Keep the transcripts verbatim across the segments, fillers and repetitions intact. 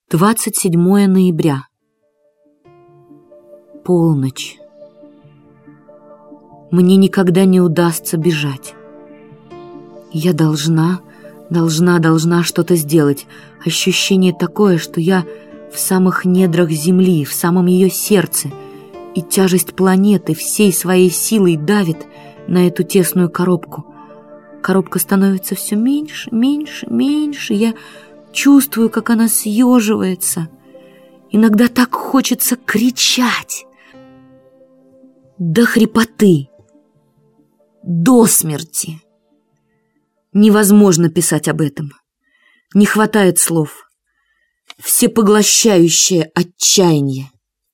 двадцать седьмое ноября. Полночь. Мне никогда не удастся бежать. Я должна, должна, должна что-то сделать. Ощущение такое, что я в самых недрах Земли, в самом ее сердце, и тяжесть планеты всей своей силой давит на эту тесную коробку. Коробка становится все меньше, меньше, меньше. Я чувствую, как она съеживается. Иногда так хочется кричать. До хрипоты. До смерти. Невозможно писать об этом. Не хватает слов. Всепоглощающее отчаяние.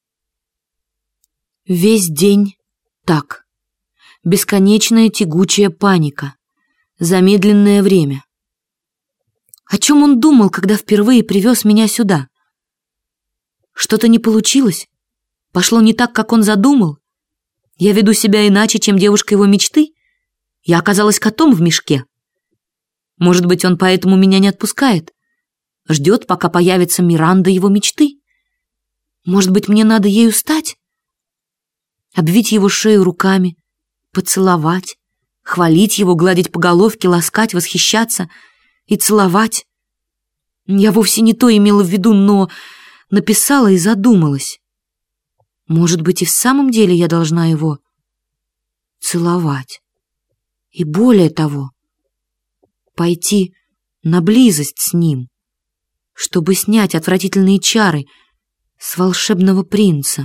Весь день так. Бесконечная тягучая паника. Замедленное время. О чем он думал, когда впервые привез меня сюда? Что-то не получилось? Пошло не так, как он задумал? Я веду себя иначе, чем девушка его мечты? Я оказалась котом в мешке? Может быть, он поэтому меня не отпускает? Ждет, пока появится Миранда его мечты? Может быть, мне надо ею стать? Обвить его шею руками, поцеловать, хвалить его, гладить по головке, ласкать, восхищаться и целовать. Я вовсе не то имела в виду, но написала и задумалась. Может быть, и в самом деле я должна его целовать. И более того, пойти на близость с ним, чтобы снять отвратительные чары с волшебного принца.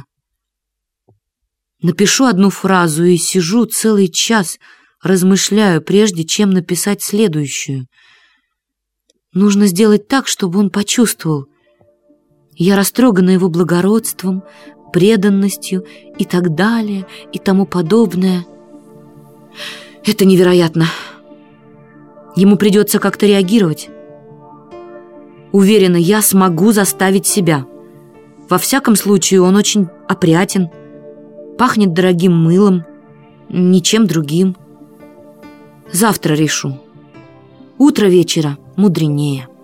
Напишу одну фразу и сижу целый час, размышляю, прежде чем написать следующую. Нужно сделать так, чтобы он почувствовал. Я растрогана его благородством, преданностью и так далее, и тому подобное. Это невероятно. Ему придется как-то реагировать. Уверена, я смогу заставить себя. Во всяком случае, он очень опрятен, пахнет дорогим мылом, ничем другим. Завтра решу. Утро вечера мудренее.